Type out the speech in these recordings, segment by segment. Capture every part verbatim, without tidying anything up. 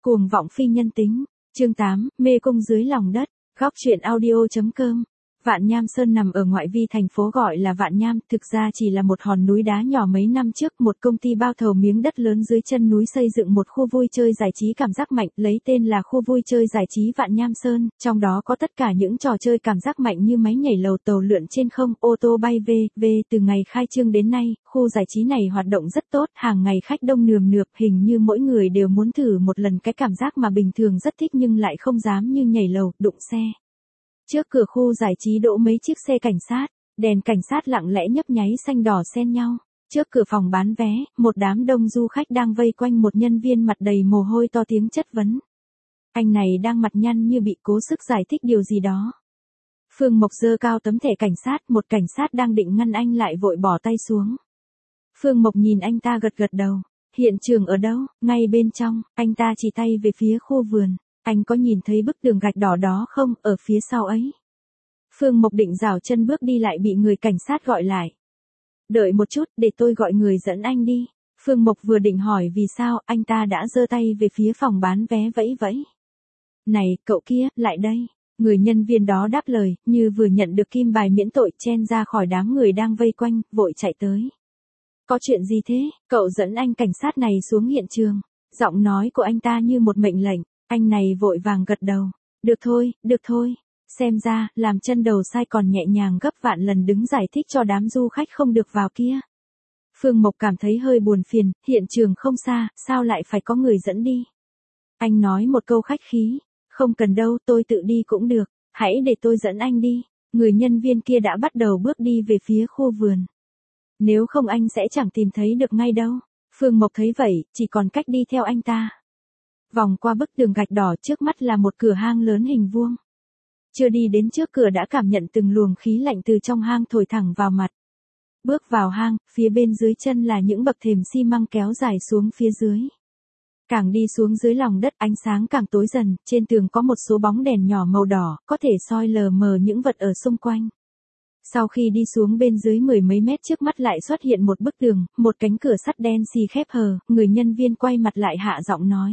Cuồng vọng phi nhân tính. Chương tám, mê cung dưới lòng đất. Góc truyện audio.com. Vạn Nham Sơn nằm ở ngoại vi thành phố gọi là Vạn Nham, thực ra chỉ là một hòn núi đá nhỏ. Mấy năm trước, một công ty bao thầu miếng đất lớn dưới chân núi xây dựng một khu vui chơi giải trí cảm giác mạnh, lấy tên là khu vui chơi giải trí Vạn Nham Sơn, trong đó có tất cả những trò chơi cảm giác mạnh như máy nhảy lầu, tàu lượn trên không, ô tô bay vê vê. Từ ngày khai trương đến nay, khu giải trí này hoạt động rất tốt, hàng ngày khách đông nườm nượp, hình như mỗi người đều muốn thử một lần cái cảm giác mà bình thường rất thích nhưng lại không dám, như nhảy lầu, đụng xe. Trước cửa khu giải trí đỗ mấy chiếc xe cảnh sát, đèn cảnh sát lặng lẽ nhấp nháy xanh đỏ xen nhau. Trước cửa phòng bán vé, một đám đông du khách đang vây quanh một nhân viên mặt đầy mồ hôi to tiếng chất vấn. Anh này đang mặt nhăn như bị cố sức giải thích điều gì đó. Phương Mộc giơ cao tấm thẻ cảnh sát, một cảnh sát đang định ngăn anh lại vội bỏ tay xuống. Phương Mộc nhìn anh ta gật gật đầu. Hiện trường ở đâu? Ngay bên trong, anh ta chỉ tay về phía khu vườn. Anh có nhìn thấy bức tường gạch đỏ đó không, ở phía sau ấy? Phương Mộc định rảo chân bước đi lại bị người cảnh sát gọi lại. Đợi một chút, để tôi gọi người dẫn anh đi. Phương Mộc vừa định hỏi vì sao, anh ta đã giơ tay về phía phòng bán vé vẫy vẫy. Này, cậu kia, lại đây. Người nhân viên đó đáp lời, như vừa nhận được kim bài miễn tội, chen ra khỏi đám người đang vây quanh, vội chạy tới. Có chuyện gì thế? Cậu dẫn anh cảnh sát này xuống hiện trường. Giọng nói của anh ta như một mệnh lệnh. Anh này vội vàng gật đầu. Được thôi, được thôi. Xem ra, làm chân đầu sai còn nhẹ nhàng gấp vạn lần đứng giải thích cho đám du khách không được vào kia. Phương Mộc cảm thấy hơi buồn phiền, hiện trường không xa, sao lại phải có người dẫn đi? Anh nói một câu khách khí. Không cần đâu, tôi tự đi cũng được. Hãy để tôi dẫn anh đi. Người nhân viên kia đã bắt đầu bước đi về phía khu vườn. Nếu không anh sẽ chẳng tìm thấy được ngay đâu. Phương Mộc thấy vậy, chỉ còn cách đi theo anh ta. Vòng qua bức tường gạch đỏ, trước mắt là một cửa hang lớn hình vuông. Chưa đi đến trước cửa đã cảm nhận từng luồng khí lạnh từ trong hang thổi thẳng vào mặt. Bước vào hang, phía bên dưới chân là những bậc thềm xi măng kéo dài xuống phía dưới. Càng đi xuống dưới lòng đất ánh sáng càng tối dần, trên tường có một số bóng đèn nhỏ màu đỏ, có thể soi lờ mờ những vật ở xung quanh. Sau khi đi xuống bên dưới mười mấy mét trước mắt lại xuất hiện một bức tường, một cánh cửa sắt đen xì khép hờ, người nhân viên quay mặt lại hạ giọng nói.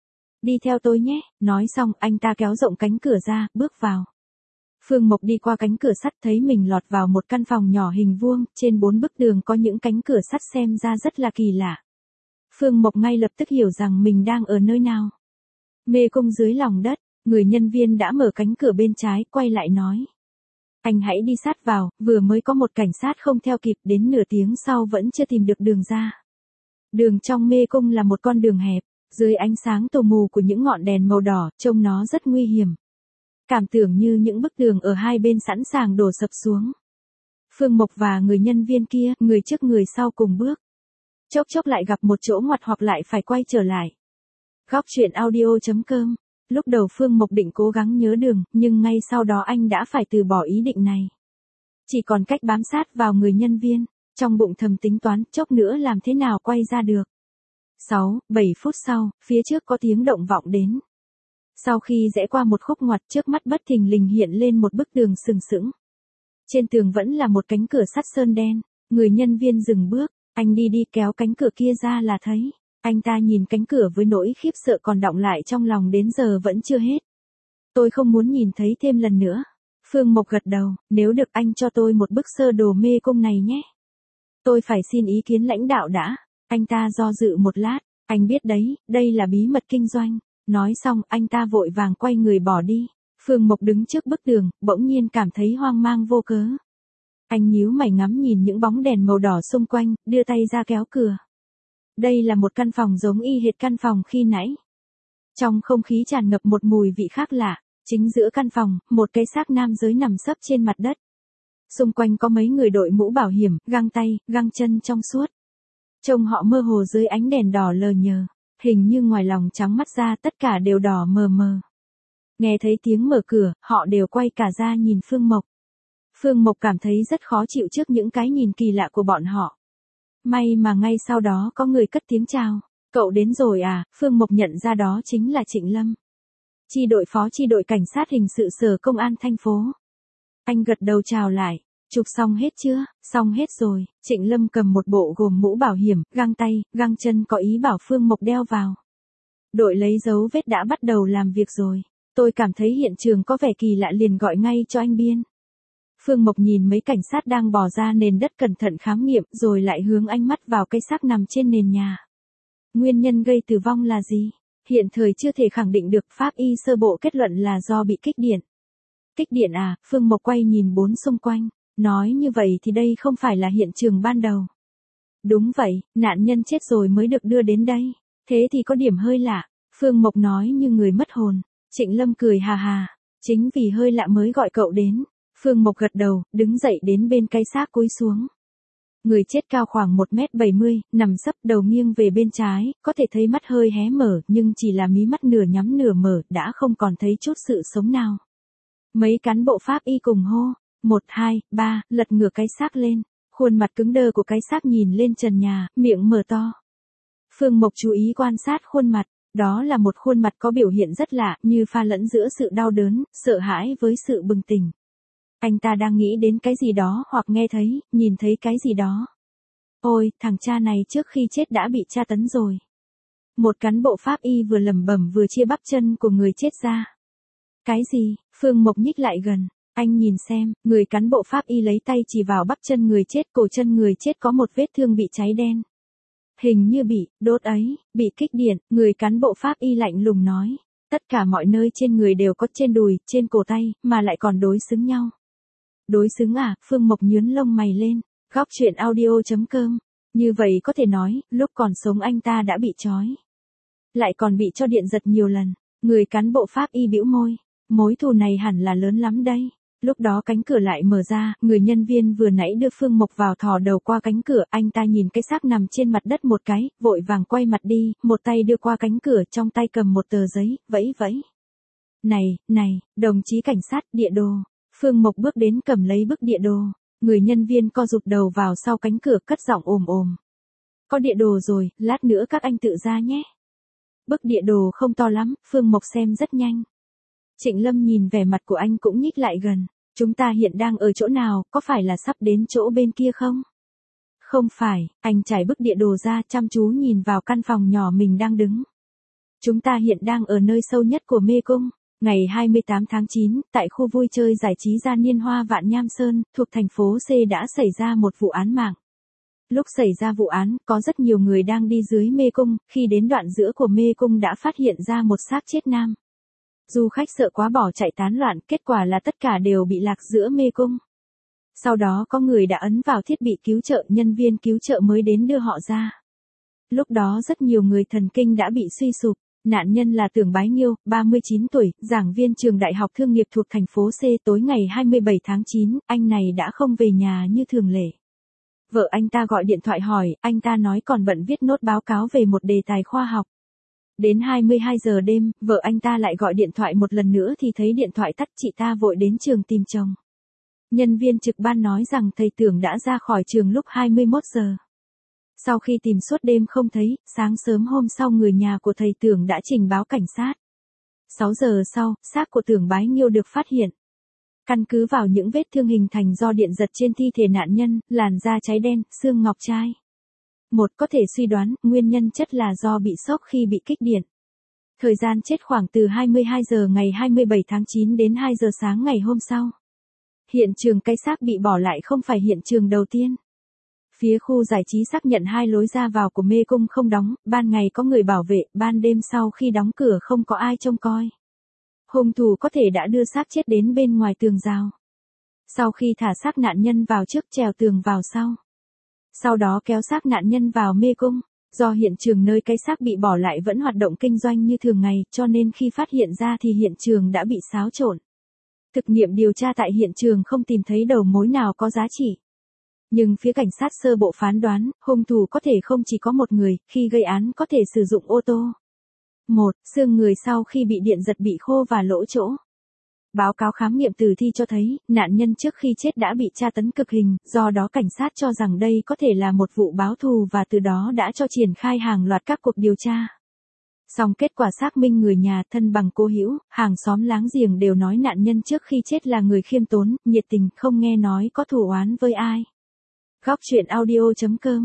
Đi theo tôi nhé, nói xong anh ta kéo rộng cánh cửa ra, bước vào. Phương Mộc đi qua cánh cửa sắt thấy mình lọt vào một căn phòng nhỏ hình vuông, trên bốn bức tường có những cánh cửa sắt xem ra rất là kỳ lạ. Phương Mộc ngay lập tức hiểu rằng mình đang ở nơi nào. Mê cung dưới lòng đất, người nhân viên đã mở cánh cửa bên trái, quay lại nói. Anh hãy đi sát vào, vừa mới có một cảnh sát không theo kịp, đến nửa tiếng sau vẫn chưa tìm được đường ra. Đường trong mê cung là một con đường hẹp, dưới ánh sáng tù mù của những ngọn đèn màu đỏ, trông nó rất nguy hiểm. Cảm tưởng như những bức tường ở hai bên sẵn sàng đổ sập xuống. Phương Mộc và người nhân viên kia, người trước người sau cùng bước. Chốc chốc lại gặp một chỗ ngoặt hoặc lại phải quay trở lại. Góc truyện audio.com. Lúc đầu Phương Mộc định cố gắng nhớ đường, nhưng ngay sau đó anh đã phải từ bỏ ý định này. Chỉ còn cách bám sát vào người nhân viên, trong bụng thầm tính toán, chốc nữa làm thế nào quay ra được. sáu, bảy phút sau, phía trước có tiếng động vọng đến. Sau khi rẽ qua một khúc ngoặt, trước mắt bất thình lình hiện lên một bức tường sừng sững. Trên tường vẫn là một cánh cửa sắt sơn đen, người nhân viên dừng bước, anh đi đi kéo cánh cửa kia ra là thấy. Anh ta nhìn cánh cửa với nỗi khiếp sợ còn đọng lại trong lòng đến giờ vẫn chưa hết. Tôi không muốn nhìn thấy thêm lần nữa. Phương Mộc gật đầu, nếu được anh cho tôi một bức sơ đồ mê cung này nhé. Tôi phải xin ý kiến lãnh đạo đã. Anh ta do dự một lát, anh biết đấy, đây là bí mật kinh doanh. Nói xong, anh ta vội vàng quay người bỏ đi. Phương Mộc đứng trước bức tường, bỗng nhiên cảm thấy hoang mang vô cớ. Anh nhíu mày ngắm nhìn những bóng đèn màu đỏ xung quanh, đưa tay ra kéo cửa. Đây là một căn phòng giống y hệt căn phòng khi nãy. Trong không khí tràn ngập một mùi vị khác lạ, chính giữa căn phòng, một cái xác nam giới nằm sấp trên mặt đất. Xung quanh có mấy người đội mũ bảo hiểm, găng tay, găng chân trong suốt. Trông họ mơ hồ dưới ánh đèn đỏ lờ nhờ, hình như ngoài lòng trắng mắt ra tất cả đều đỏ mờ mờ. Nghe thấy tiếng mở cửa, họ đều quay cả ra nhìn Phương Mộc. Phương Mộc cảm thấy rất khó chịu trước những cái nhìn kỳ lạ của bọn họ. May mà ngay sau đó có người cất tiếng chào. Cậu đến rồi à? Phương Mộc nhận ra đó chính là Trịnh Lâm. Chi đội phó chi đội cảnh sát hình sự sở công an thành phố. Anh gật đầu chào lại. Chụp xong hết chưa? Xong hết rồi. Trịnh Lâm cầm một bộ gồm mũ bảo hiểm, găng tay, găng chân có ý bảo Phương Mộc đeo vào. Đội lấy dấu vết đã bắt đầu làm việc rồi. Tôi cảm thấy hiện trường có vẻ kỳ lạ liền gọi ngay cho anh Biên. Phương Mộc nhìn mấy cảnh sát đang bò ra nền đất cẩn thận khám nghiệm rồi lại hướng ánh mắt vào cái xác nằm trên nền nhà. Nguyên nhân gây tử vong là gì? Hiện thời chưa thể khẳng định được, pháp y sơ bộ kết luận là do bị kích điện. Kích điện à? Phương Mộc quay nhìn bốn xung quanh. Nói như vậy thì đây không phải là hiện trường ban đầu. Đúng vậy, nạn nhân chết rồi mới được đưa đến đây. Thế thì có điểm hơi lạ. Phương Mộc nói như người mất hồn. Trịnh Lâm cười hà hà. Chính vì hơi lạ mới gọi cậu đến. Phương Mộc gật đầu, đứng dậy đến bên cái xác cúi xuống. Người chết cao khoảng một mét bảy mươi, nằm sấp đầu nghiêng về bên trái, có thể thấy mắt hơi hé mở nhưng chỉ là mí mắt nửa nhắm nửa mở, đã không còn thấy chút sự sống nào. Mấy cán bộ pháp y cùng hô, một, hai, ba, lật ngửa cái xác lên. Khuôn mặt cứng đơ của cái xác nhìn lên trần nhà, miệng mở to. Phương Mộc chú ý quan sát khuôn mặt, đó là một khuôn mặt có biểu hiện rất lạ, như pha lẫn giữa sự đau đớn, sợ hãi với sự bừng tỉnh. Anh ta đang nghĩ đến cái gì đó hoặc nghe thấy, nhìn thấy cái gì đó. Ôi, thằng cha này trước khi chết đã bị tra tấn rồi. Một cán bộ pháp y vừa lẩm bẩm vừa chia bắp chân của người chết ra. Cái gì? Phương Mộc nhích lại gần. Anh nhìn xem, người cán bộ pháp y lấy tay chỉ vào bắp chân người chết, cổ chân người chết có một vết thương bị cháy đen. Hình như bị đốt ấy, bị kích điện, người cán bộ pháp y lạnh lùng nói. Tất cả mọi nơi trên người đều có, trên đùi, trên cổ tay, mà lại còn đối xứng nhau. Đối xứng à? Phương Mộc nhướng lông mày lên. Góc truyện audio chấm com. Như vậy có thể nói, lúc còn sống anh ta đã bị trói. Lại còn bị cho điện giật nhiều lần. Người cán bộ pháp y bĩu môi. Mối thù này hẳn là lớn lắm đây. Lúc đó cánh cửa lại mở ra, người nhân viên vừa nãy đưa Phương Mộc vào thò đầu qua cánh cửa, anh ta nhìn cái xác nằm trên mặt đất một cái, vội vàng quay mặt đi, một tay đưa qua cánh cửa, trong tay cầm một tờ giấy, vẫy vẫy. Này, này, đồng chí cảnh sát, địa đồ. Phương Mộc bước đến cầm lấy bức địa đồ. Người nhân viên co rụt đầu vào sau cánh cửa, cất giọng ồm ồm. Có địa đồ rồi, lát nữa các anh tự ra nhé. Bức địa đồ không to lắm, Phương Mộc xem rất nhanh. Trịnh Lâm nhìn vẻ mặt của anh cũng nhích lại gần. Chúng ta hiện đang ở chỗ nào, có phải là sắp đến chỗ bên kia không? Không phải, anh trải bức địa đồ ra chăm chú nhìn vào căn phòng nhỏ mình đang đứng. Chúng ta hiện đang ở nơi sâu nhất của mê cung. Ngày hai mươi tám tháng chín, tại khu vui chơi giải trí Gia Niên Hoa Vạn Nham Sơn, thuộc thành phố C đã xảy ra một vụ án mạng. Lúc xảy ra vụ án, có rất nhiều người đang đi dưới mê cung, khi đến đoạn giữa của mê cung đã phát hiện ra một xác chết nam. Du khách sợ quá bỏ chạy tán loạn, kết quả là tất cả đều bị lạc giữa mê cung. Sau đó có người đã ấn vào thiết bị cứu trợ, nhân viên cứu trợ mới đến đưa họ ra. Lúc đó rất nhiều người thần kinh đã bị suy sụp. Nạn nhân là Tưởng Bái Nghiêu, ba mươi chín tuổi, giảng viên trường Đại học Thương nghiệp thuộc thành phố C. Tối ngày hai mươi bảy tháng chín, anh này đã không về nhà như thường lệ. Vợ anh ta gọi điện thoại hỏi, anh ta nói còn bận viết nốt báo cáo về một đề tài khoa học. Đến hai mươi hai giờ đêm, vợ anh ta lại gọi điện thoại một lần nữa thì thấy điện thoại tắt, chị ta vội đến trường tìm chồng. Nhân viên trực ban nói rằng thầy Tưởng đã ra khỏi trường lúc hai mươi mốt giờ. Sau khi tìm suốt đêm không thấy, sáng sớm hôm sau người nhà của thầy Tưởng đã trình báo cảnh sát. sáu giờ sau, xác của Tưởng Bái Nghiêu được phát hiện. Căn cứ vào những vết thương hình thành do điện giật trên thi thể nạn nhân, làn da cháy đen, xương ngọc trai. Một, có thể suy đoán, nguyên nhân chất là do bị sốc khi bị kích điện. Thời gian chết khoảng từ hai mươi hai giờ ngày hai mươi bảy tháng chín đến hai giờ sáng ngày hôm sau. Hiện trường cái xác bị bỏ lại không phải hiện trường đầu tiên. Phía khu giải trí xác nhận hai lối ra vào của mê cung không đóng, ban ngày có người bảo vệ, ban đêm sau khi đóng cửa không có ai trông coi. Hung thủ có thể đã đưa xác chết đến bên ngoài tường rào. Sau khi thả xác nạn nhân vào trước, trèo tường vào sau. Sau đó kéo xác nạn nhân vào mê cung. Do hiện trường nơi cái xác bị bỏ lại vẫn hoạt động kinh doanh như thường ngày, cho nên khi phát hiện ra thì hiện trường đã bị xáo trộn. Thực nghiệm điều tra tại hiện trường không tìm thấy đầu mối nào có giá trị. Nhưng phía cảnh sát sơ bộ phán đoán, hung thủ có thể không chỉ có một người, khi gây án có thể sử dụng ô tô. một. Xương người sau khi bị điện giật bị khô và lỗ chỗ. Báo cáo khám nghiệm tử thi cho thấy, nạn nhân trước khi chết đã bị tra tấn cực hình, do đó cảnh sát cho rằng đây có thể là một vụ báo thù và từ đó đã cho triển khai hàng loạt các cuộc điều tra. Song kết quả xác minh người nhà, thân bằng cố hữu, hàng xóm láng giềng đều nói nạn nhân trước khi chết là người khiêm tốn, nhiệt tình, không nghe nói có thù oán với ai. Góc truyện audio chấm com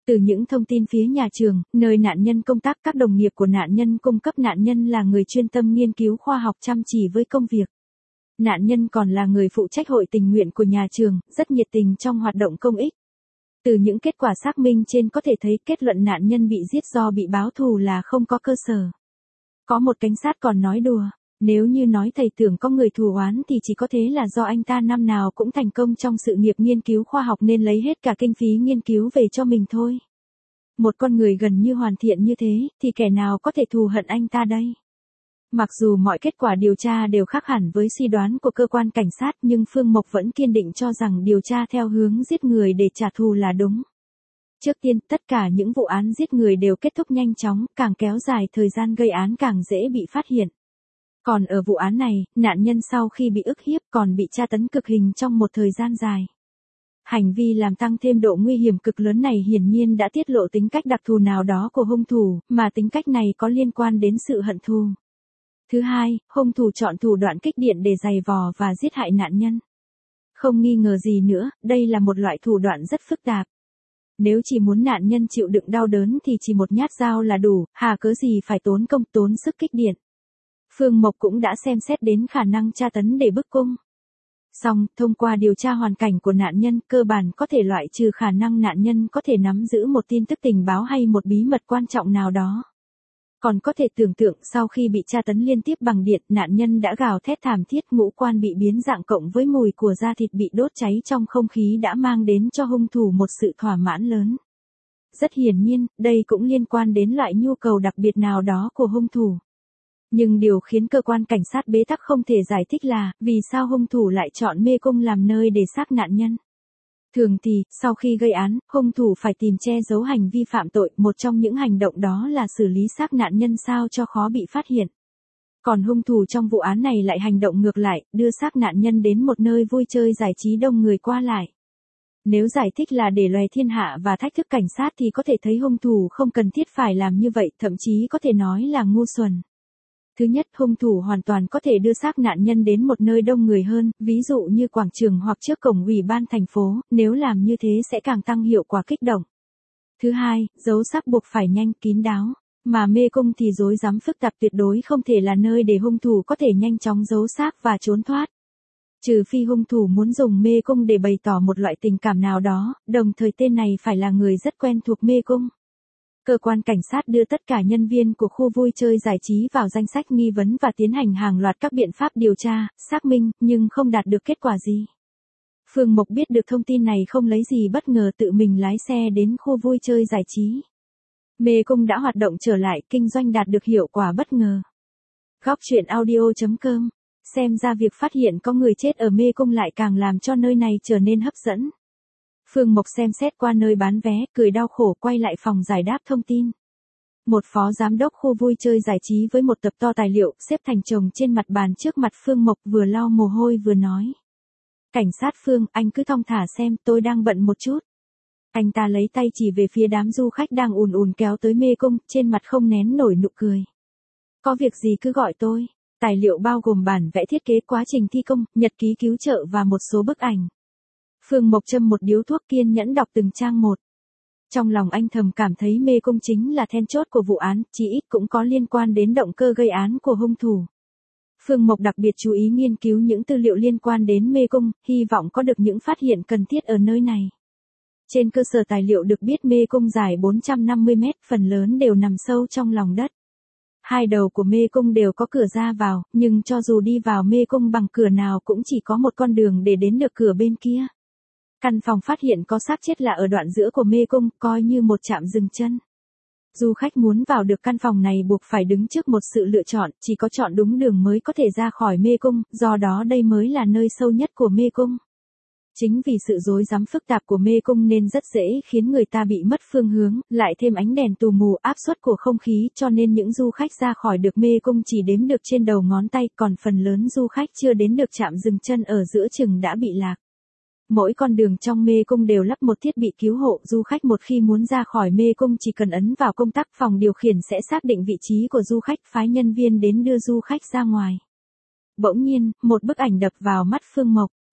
Từ những thông tin phía nhà trường, nơi nạn nhân công tác, các đồng nghiệp của nạn nhân cung cấp nạn nhân là người chuyên tâm nghiên cứu khoa học chăm chỉ với công việc. Nạn nhân còn là người phụ trách hội tình nguyện của nhà trường, rất nhiệt tình trong hoạt động công ích. Từ những kết quả xác minh trên có thể thấy kết luận nạn nhân bị giết do bị báo thù là không có cơ sở. Có một cảnh sát còn nói đùa, nếu như nói thầy tưởng có người thù oán thì chỉ có thế là do anh ta năm nào cũng thành công trong sự nghiệp nghiên cứu khoa học nên lấy hết cả kinh phí nghiên cứu về cho mình thôi. Một con người gần như hoàn thiện như thế, thì kẻ nào có thể thù hận anh ta đây? Mặc dù mọi kết quả điều tra đều khác hẳn với suy đoán của cơ quan cảnh sát nhưng Phương Mộc vẫn kiên định cho rằng điều tra theo hướng giết người để trả thù là đúng. Trước tiên, tất cả những vụ án giết người đều kết thúc nhanh chóng, càng kéo dài thời gian gây án càng dễ bị phát hiện. Còn ở vụ án này, nạn nhân sau khi bị ức hiếp còn bị tra tấn cực hình trong một thời gian dài. Hành vi làm tăng thêm độ nguy hiểm cực lớn này hiển nhiên đã tiết lộ tính cách đặc thù nào đó của hung thủ, mà tính cách này có liên quan đến sự hận thù. Thứ hai, hung thủ chọn thủ đoạn kích điện để giày vò và giết hại nạn nhân. Không nghi ngờ gì nữa, đây là một loại thủ đoạn rất phức tạp. Nếu chỉ muốn nạn nhân chịu đựng đau đớn thì chỉ một nhát dao là đủ, hà cớ gì phải tốn công tốn sức kích điện. Phương Mộc cũng đã xem xét đến khả năng tra tấn để bức cung. Song, thông qua điều tra hoàn cảnh của nạn nhân, cơ bản có thể loại trừ khả năng nạn nhân có thể nắm giữ một tin tức tình báo hay một bí mật quan trọng nào đó. Còn có thể tưởng tượng sau khi bị tra tấn liên tiếp bằng điện, nạn nhân đã gào thét thảm thiết, ngũ quan bị biến dạng cộng với mùi của da thịt bị đốt cháy trong không khí đã mang đến cho hung thủ một sự thỏa mãn lớn. Rất hiển nhiên, đây cũng liên quan đến loại nhu cầu đặc biệt nào đó của hung thủ. Nhưng điều khiến cơ quan cảnh sát bế tắc không thể giải thích là, vì sao hung thủ lại chọn mê cung làm nơi để xác nạn nhân. Thường thì, sau khi gây án, hung thủ phải tìm che giấu hành vi phạm tội, một trong những hành động đó là xử lý xác nạn nhân sao cho khó bị phát hiện. Còn hung thủ trong vụ án này lại hành động ngược lại, đưa xác nạn nhân đến một nơi vui chơi giải trí đông người qua lại. Nếu giải thích là để loè thiên hạ và thách thức cảnh sát thì có thể thấy hung thủ không cần thiết phải làm như vậy, thậm chí có thể nói là ngu xuẩn. Thứ nhất, hung thủ hoàn toàn có thể đưa xác nạn nhân đến một nơi đông người hơn, ví dụ như quảng trường hoặc trước cổng ủy ban thành phố, nếu làm như thế sẽ càng tăng hiệu quả kích động. Thứ hai, giấu xác buộc phải nhanh, kín đáo, mà mê cung thì rối rắm phức tạp, tuyệt đối không thể là nơi để hung thủ có thể nhanh chóng giấu xác và trốn thoát. Trừ phi hung thủ muốn dùng mê cung để bày tỏ một loại tình cảm nào đó, đồng thời tên này phải là người rất quen thuộc mê cung. Cơ quan cảnh sát đưa tất cả nhân viên của khu vui chơi giải trí vào danh sách nghi vấn và tiến hành hàng loạt các biện pháp điều tra, xác minh, nhưng không đạt được kết quả gì. Phương Mộc biết được thông tin này không lấy gì bất ngờ tự mình lái xe đến khu vui chơi giải trí. Mê cung đã hoạt động trở lại, kinh doanh đạt được hiệu quả bất ngờ. Góc truyện audio chấm com. Xem ra việc phát hiện có người chết ở mê cung lại càng làm cho nơi này trở nên hấp dẫn. Phương Mộc xem xét qua nơi bán vé, cười đau khổ quay lại phòng giải đáp thông tin. Một phó giám đốc khu vui chơi giải trí với một tập to tài liệu xếp thành chồng trên mặt bàn trước mặt Phương Mộc, vừa lau mồ hôi vừa nói. Cảnh sát Phương, anh cứ thong thả xem, tôi đang bận một chút. Anh ta lấy tay chỉ về phía đám du khách đang ùn ùn kéo tới mê cung, trên mặt không nén nổi nụ cười. Có việc gì cứ gọi tôi. Tài liệu bao gồm bản vẽ thiết kế quá trình thi công, nhật ký cứu trợ và một số bức ảnh. Phương Mộc châm một điếu thuốc kiên nhẫn đọc từng trang một. Trong lòng anh thầm cảm thấy mê cung chính là then chốt của vụ án, chỉ ít cũng có liên quan đến động cơ gây án của hung thủ. Phương Mộc đặc biệt chú ý nghiên cứu những tư liệu liên quan đến mê cung, hy vọng có được những phát hiện cần thiết ở nơi này. Trên cơ sở tài liệu được biết mê cung dài bốn trăm năm mươi mét, phần lớn đều nằm sâu trong lòng đất. Hai đầu của mê cung đều có cửa ra vào, nhưng cho dù đi vào mê cung bằng cửa nào cũng chỉ có một con đường để đến được cửa bên kia. Căn phòng phát hiện có xác chết là ở đoạn giữa của mê cung, coi như một trạm dừng chân. Du khách muốn vào được căn phòng này buộc phải đứng trước một sự lựa chọn, chỉ có chọn đúng đường mới có thể ra khỏi mê cung, do đó đây mới là nơi sâu nhất của mê cung. Chính vì sự rối rắm phức tạp của mê cung nên rất dễ khiến người ta bị mất phương hướng, lại thêm ánh đèn tù mù áp suất của không khí cho nên những du khách ra khỏi được mê cung chỉ đếm được trên đầu ngón tay, còn phần lớn du khách chưa đến được trạm dừng chân ở giữa chừng đã bị lạc. Mỗi con đường trong mê cung đều lắp một thiết bị cứu hộ, du khách một khi muốn ra khỏi mê cung chỉ cần ấn vào công tắc, phòng điều khiển sẽ xác định vị trí của du khách, phái nhân viên đến đưa du khách ra ngoài. Bỗng nhiên, một bức ảnh đập vào mắt Phương Mộc.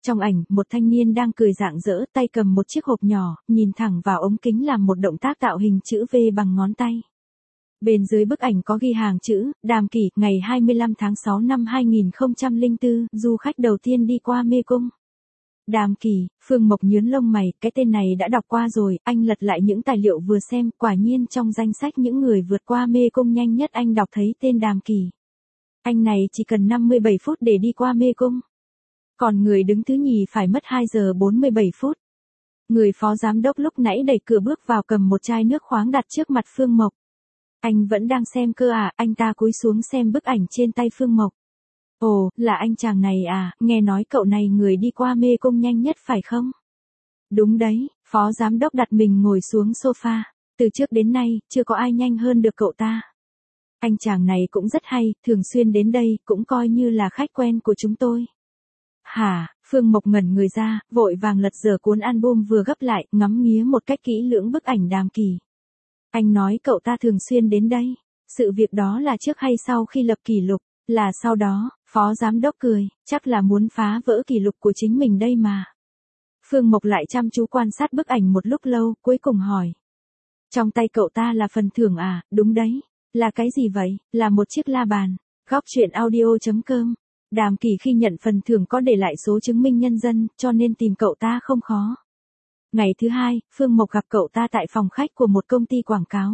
Trong ảnh, một thanh niên đang cười rạng rỡ, tay cầm một chiếc hộp nhỏ, nhìn thẳng vào ống kính làm một động tác tạo hình chữ V bằng ngón tay. Bên dưới bức ảnh có ghi hàng chữ, Đàm Kỳ, ngày hai mươi lăm tháng sáu năm hai nghìn không trăm lẻ bốn, du khách đầu tiên đi qua Mê Cung. Đàm Kỳ, Phương Mộc nhướng lông mày, cái tên này đã đọc qua rồi, anh lật lại những tài liệu vừa xem, quả nhiên trong danh sách những người vượt qua Mê Cung nhanh nhất anh đọc thấy tên Đàm Kỳ. Anh này chỉ cần năm mươi bảy phút để đi qua Mê Cung. Còn người đứng thứ nhì phải mất hai giờ bốn mươi bảy phút. Người phó giám đốc lúc nãy đẩy cửa bước vào cầm một chai nước khoáng đặt trước mặt Phương Mộc. Anh vẫn đang xem cơ à, anh ta cúi xuống xem bức ảnh trên tay Phương Mộc. Ồ, là anh chàng này à, nghe nói cậu này người đi qua Mê Cung nhanh nhất phải không? Đúng đấy, phó giám đốc đặt mình ngồi xuống sofa. Từ trước đến nay, chưa có ai nhanh hơn được cậu ta. Anh chàng này cũng rất hay, thường xuyên đến đây, cũng coi như là khách quen của chúng tôi. Hả, Phương Mộc ngẩn người ra, vội vàng lật dở cuốn album vừa gấp lại, ngắm nghía một cách kỹ lưỡng bức ảnh Đàm Kỳ. Anh nói cậu ta thường xuyên đến đây. Sự việc đó là trước hay sau khi lập kỷ lục? Là sau đó, phó giám đốc cười, chắc là muốn phá vỡ kỷ lục của chính mình đây mà. Phương Mộc lại chăm chú quan sát bức ảnh một lúc lâu, cuối cùng hỏi. Trong tay cậu ta là phần thưởng à, đúng đấy. Là cái gì vậy? Là một chiếc la bàn. Góc truyện audio chấm com. Đàm Kỳ khi nhận phần thưởng có để lại số chứng minh nhân dân, cho nên tìm cậu ta không khó. Ngày thứ hai, Phương Mộc gặp cậu ta tại phòng khách của một công ty quảng cáo.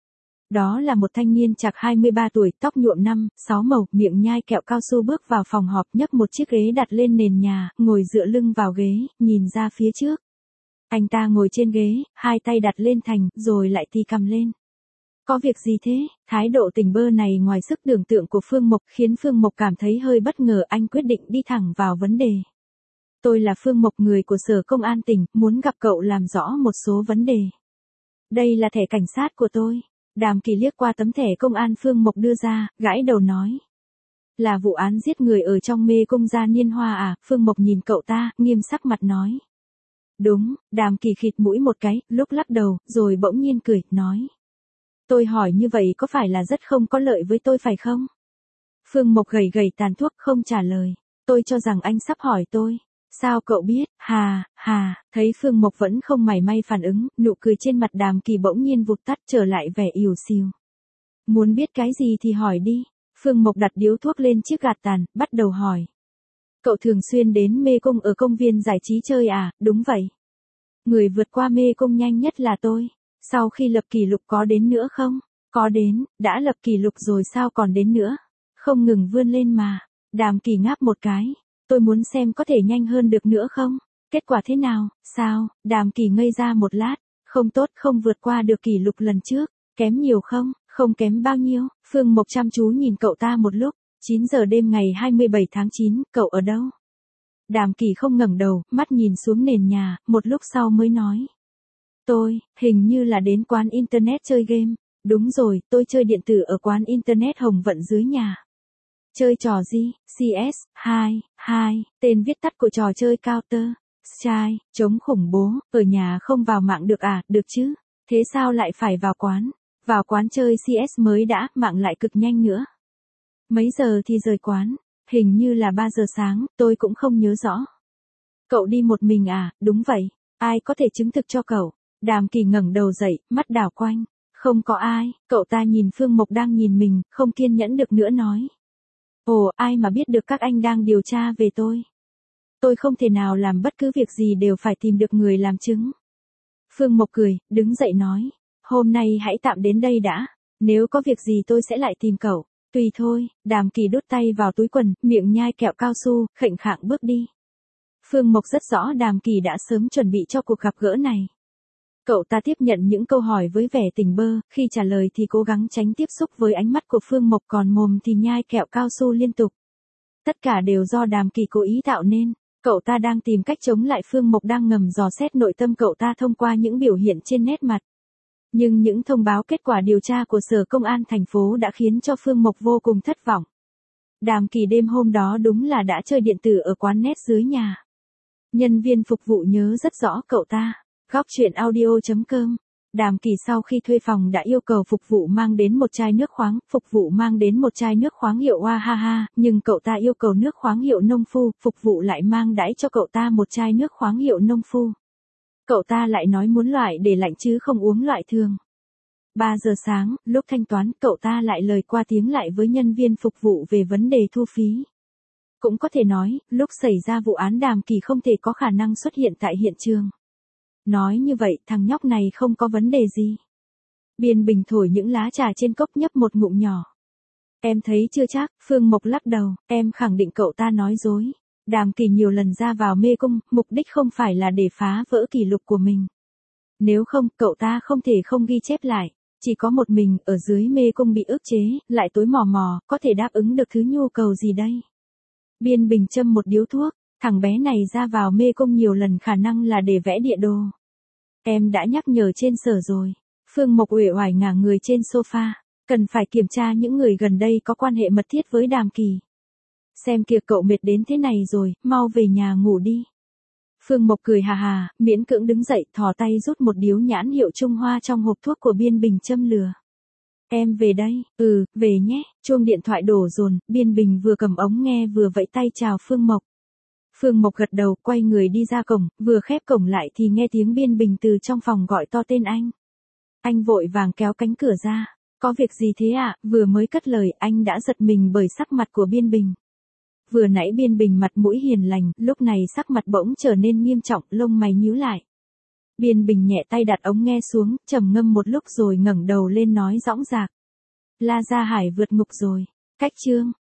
Đó là một thanh niên chạc hai mươi ba tuổi, tóc nhuộm năm, sáu màu, miệng nhai kẹo cao su bước vào phòng họp, nhấc một chiếc ghế đặt lên nền nhà, ngồi dựa lưng vào ghế, nhìn ra phía trước. Anh ta ngồi trên ghế, hai tay đặt lên thành, rồi lại tì cằm lên. Có việc gì thế? Thái độ tỉnh bơ này ngoài sức tưởng tượng của Phương Mộc khiến Phương Mộc cảm thấy hơi bất ngờ, anh quyết định đi thẳng vào vấn đề. Tôi là Phương Mộc, người của Sở Công an tỉnh, muốn gặp cậu làm rõ một số vấn đề. Đây là thẻ cảnh sát của tôi. Đàm Kỳ liếc qua tấm thẻ công an Phương Mộc đưa ra, gãi đầu nói. Là vụ án giết người ở trong Mê Cung Gia Niên Hoa à? Phương Mộc nhìn cậu ta, nghiêm sắc mặt nói. Đúng, Đàm Kỳ khịt mũi một cái, lúc lắc đầu, rồi bỗng nhiên cười, nói. Tôi hỏi như vậy có phải là rất không có lợi với tôi phải không? Phương Mộc gầy gầy tàn thuốc không trả lời. Tôi cho rằng anh sắp hỏi tôi. Sao cậu biết? Hà, hà, thấy Phương Mộc vẫn không mảy may phản ứng, nụ cười trên mặt Đàm Kỳ bỗng nhiên vụt tắt trở lại vẻ ỉu xìu. Muốn biết cái gì thì hỏi đi. Phương Mộc đặt điếu thuốc lên chiếc gạt tàn, bắt đầu hỏi. Cậu thường xuyên đến Mê Cung ở công viên giải trí chơi à? Đúng vậy. Người vượt qua Mê Cung nhanh nhất là tôi. Sau khi lập kỷ lục có đến nữa không? Có đến, đã lập kỷ lục rồi sao còn đến nữa? Không ngừng vươn lên mà. Đàm Kỳ ngáp một cái. Tôi muốn xem có thể nhanh hơn được nữa không? Kết quả thế nào? Sao? Đàm Kỳ ngây ra một lát. Không tốt, không vượt qua được kỷ lục lần trước. Kém nhiều không? Không kém bao nhiêu. Phương Mộc chăm chú nhìn cậu ta một lúc. chín giờ đêm ngày hai mươi bảy tháng chín, cậu ở đâu? Đàm Kỳ không ngẩng đầu, mắt nhìn xuống nền nhà, một lúc sau mới nói. Tôi, hình như là đến quán internet chơi game. Đúng rồi, tôi chơi điện tử ở quán internet Hồng Vận dưới nhà. Chơi trò gì? xê ét hai, hai, tên viết tắt của trò chơi Counter Strike, chống khủng bố, ở nhà không vào mạng được à? Được chứ? Thế sao lại phải vào quán? Vào quán chơi xê ét mới đã, mạng lại cực nhanh nữa. Mấy giờ thì rời quán? Hình như là ba giờ sáng, tôi cũng không nhớ rõ. Cậu đi một mình à? Đúng vậy. Ai có thể chứng thực cho cậu? Đàm Kỳ ngẩng đầu dậy, mắt đảo quanh. Không có ai. Cậu ta nhìn Phương Mộc đang nhìn mình, không kiên nhẫn được nữa nói. Ồ, ai mà biết được các anh đang điều tra về tôi. Tôi không thể nào làm bất cứ việc gì đều phải tìm được người làm chứng. Phương Mộc cười, đứng dậy nói. Hôm nay hãy tạm đến đây đã. Nếu có việc gì tôi sẽ lại tìm cậu. Tùy thôi. Đàm Kỳ đút tay vào túi quần, miệng nhai kẹo cao su, khệnh khạng bước đi. Phương Mộc rất rõ Đàm Kỳ đã sớm chuẩn bị cho cuộc gặp gỡ này. Cậu ta tiếp nhận những câu hỏi với vẻ tỉnh bơ, khi trả lời thì cố gắng tránh tiếp xúc với ánh mắt của Phương Mộc, còn mồm thì nhai kẹo cao su liên tục. Tất cả đều do Đàm Kỳ cố ý tạo nên. Cậu ta đang tìm cách chống lại Phương Mộc đang ngầm dò xét nội tâm cậu ta thông qua những biểu hiện trên nét mặt. Nhưng những thông báo kết quả điều tra của Sở Công an thành phố đã khiến cho Phương Mộc vô cùng thất vọng. Đàm Kỳ đêm hôm đó đúng là đã chơi điện tử ở quán net dưới nhà. Nhân viên phục vụ nhớ rất rõ cậu ta. Góc truyện audio chấm com Đàm Kỳ sau khi thuê phòng đã yêu cầu phục vụ mang đến một chai nước khoáng, phục vụ mang đến một chai nước khoáng hiệu Wahaha, nhưng cậu ta yêu cầu nước khoáng hiệu Nông Phu, phục vụ lại mang đãi cho cậu ta một chai nước khoáng hiệu Nông Phu. Cậu ta lại nói muốn loại để lạnh chứ không uống loại thường. ba giờ sáng, lúc thanh toán, cậu ta lại lời qua tiếng lại với nhân viên phục vụ về vấn đề thu phí. Cũng có thể nói, lúc xảy ra vụ án Đàm Kỳ không thể có khả năng xuất hiện tại hiện trường. Nói như vậy, thằng nhóc này không có vấn đề gì. Biên Bình thổi những lá trà trên cốc nhấp một ngụm nhỏ. Em thấy chưa chắc, Phương Mộc lắc đầu, em khẳng định cậu ta nói dối. Đàm Kỳ nhiều lần ra vào mê cung, mục đích không phải là để phá vỡ kỷ lục của mình. Nếu không, cậu ta không thể không ghi chép lại. Chỉ có một mình, ở dưới mê cung bị ức chế, lại tối mò mò, có thể đáp ứng được thứ nhu cầu gì đây? Biên Bình châm một điếu thuốc, thằng bé này ra vào mê cung nhiều lần khả năng là để vẽ địa đồ. Em đã nhắc nhở trên sở rồi. Phương Mộc uể oải ngả người trên sofa, cần phải kiểm tra những người gần đây có quan hệ mật thiết với Đàm Kỳ. Xem kìa cậu mệt đến thế này rồi, mau về nhà ngủ đi. Phương Mộc cười hà hà, miễn cưỡng đứng dậy, thò tay rút một điếu nhãn hiệu Trung Hoa trong hộp thuốc của Biên Bình châm lửa. Em về đây, ừ, về nhé, chuông điện thoại đổ dồn, Biên Bình vừa cầm ống nghe vừa vẫy tay chào Phương Mộc. Phương Mộc gật đầu, quay người đi ra cổng, vừa khép cổng lại thì nghe tiếng Biên Bình từ trong phòng gọi to tên anh. Anh vội vàng kéo cánh cửa ra. Có việc gì thế ạ? À? Vừa mới cất lời, anh đã giật mình bởi sắc mặt của Biên Bình. Vừa nãy Biên Bình mặt mũi hiền lành, lúc này sắc mặt bỗng trở nên nghiêm trọng, lông mày nhíu lại. Biên Bình nhẹ tay đặt ống nghe xuống, trầm ngâm một lúc rồi ngẩng đầu lên nói dõng dạc. La Gia Hải vượt ngục rồi. Cách chương.